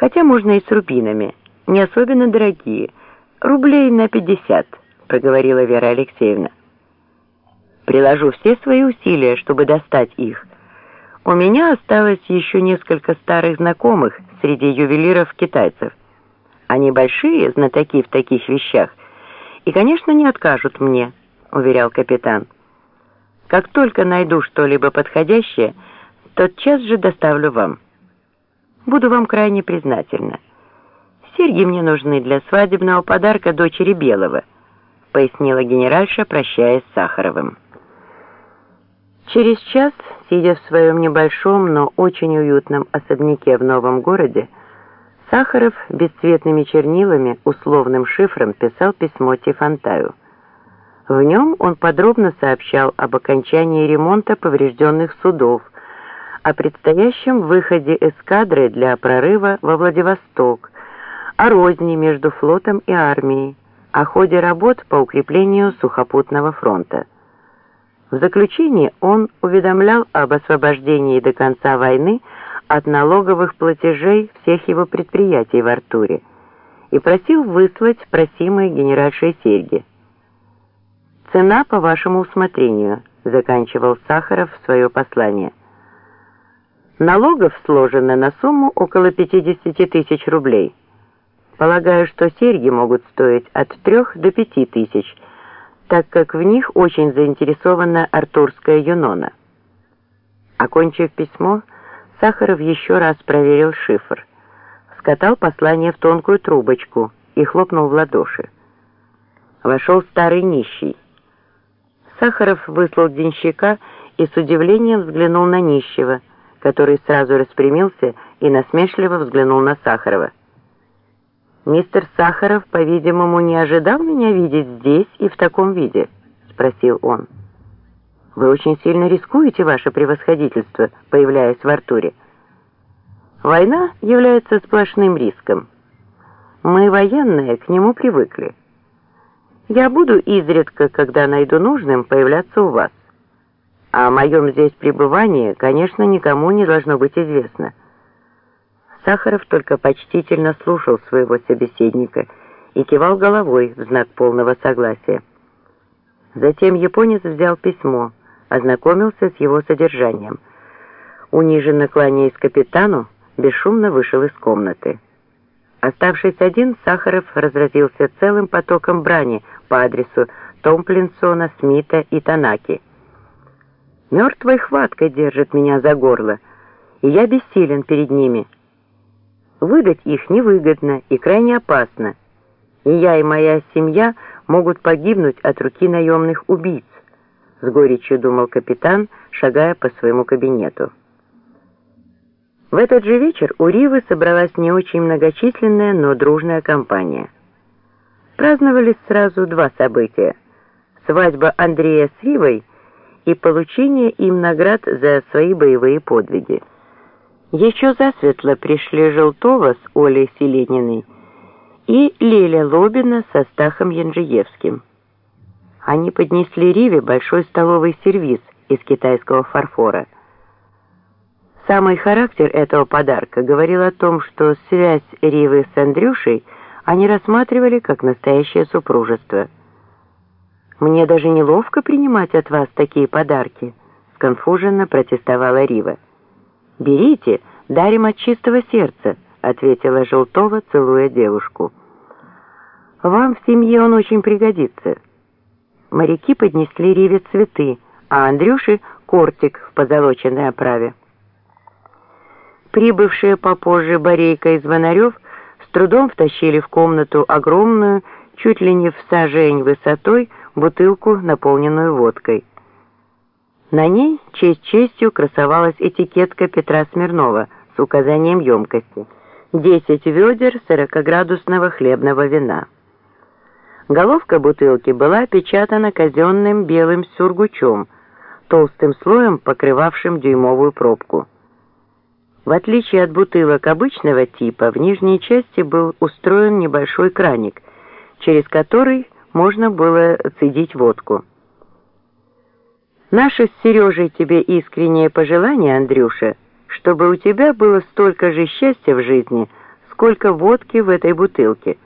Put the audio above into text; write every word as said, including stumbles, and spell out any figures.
Хотя можно и с рубинами, не особенно дорогие, рублей на пятьдесят, проговорила Вера Алексеевна. Приложу все свои усилия, чтобы достать их. У меня осталось еще несколько старых знакомых среди ювелиров-китайцев. Они большие знатоки в таких вещах и, конечно, не откажут мне, уверял капитан. Как только найду что-либо подходящее, тотчас же доставлю вам. Буду вам крайне признательна. Серьги мне нужны для свадебного подарка дочери Белого, пояснила генеральша, прощаясь с Сахаровым. Через час, сидя в своем небольшом, но очень уютном особняке в новом городе, Сахаров бесцветными чернилами, условным шифром писал письмо Тифонтаю. В нем он подробно сообщал об окончании ремонта поврежденных судов, о предстоящем выходе эскадры для прорыва во Владивосток, о розни между флотом и армией, о ходе работ по укреплению сухопутного фронта. В заключении он уведомлял об освобождении до конца войны от налоговых платежей всех его предприятий в Артуре и просил выслать просимые генеральшей серьги. «Цена по вашему усмотрению», — заканчивал Сахаров свое послание. «Налогов сложено на сумму около пятидесяти тысяч рублей. Полагаю, что серьги могут стоить от трех до пяти тысяч, так как в них очень заинтересована артурская Юнона». Окончив письмо, Сахаров еще раз проверил шифр, скатал послание в тонкую трубочку и хлопнул в ладоши. Вошел старый нищий. Сахаров выслал денщика и с удивлением взглянул на нищего, который сразу распрямился и насмешливо взглянул на Сахарова. «Мистер Сахаров, по-видимому, не ожидал меня видеть здесь и в таком виде?» — спросил он. «Вы очень сильно рискуете, ваше превосходительство, появляясь в Артуре. Война является сплошным риском. Мы, военные, к нему привыкли. Я буду изредка, когда найду нужным, появляться у вас. А о моем здесь пребывании, конечно, никому не должно быть известно». Сахаров только почтительно слушал своего собеседника и кивал головой в знак полного согласия. Затем японец взял письмо, ознакомился с его содержанием. Униженно кланяясь капитану, бесшумно вышел из комнаты. Оставшись один, Сахаров разразился целым потоком брани по адресу Томплинсона, Смита и Танаки. «Мертвой хваткой держит меня за горло, и я бессилен перед ними. Выдать их невыгодно и крайне опасно, и я и моя семья могут погибнуть от руки наемных убийц», — с горечью думал капитан, шагая по своему кабинету. В этот же вечер у Ривы собралась не очень многочисленная, но дружная компания. Праздновались сразу два события: свадьба Андрея с Ривой и получение им наград за свои боевые подвиги. Еще засветло пришли Желтова с Олей Селениной и Леля Лобина со Стахом Янжиевским. Они поднесли Риве большой столовый сервиз из китайского фарфора. Самый характер этого подарка говорил о том, что связь Ривы с Андрюшей они рассматривали как настоящее супружество. «Мне даже неловко принимать от вас такие подарки», — сконфуженно протестовала Рива. «Берите, дарим от чистого сердца», — ответила Желтова, целуя девушку. «Вам в семье он очень пригодится». Моряки поднесли Риве цветы, а Андрюше — кортик в позолоченной оправе. Прибывшие попозже Борейка и Звонарев с трудом втащили в комнату огромную, чуть ли не в сажень высотой, бутылку, наполненную водкой. На ней честь честью красовалась этикетка Петра Смирнова с указанием емкости: десять ведер сорокаградусного хлебного вина. Головка бутылки была опечатана казенным белым сургучом, толстым слоем покрывавшим дюймовую пробку. В отличие от бутылок обычного типа, в нижней части был устроен небольшой краник, через который можно было цедить водку. «Наше с Сережей тебе искреннее пожелание, Андрюша, чтобы у тебя было столько же счастья в жизни, сколько водки в этой бутылке.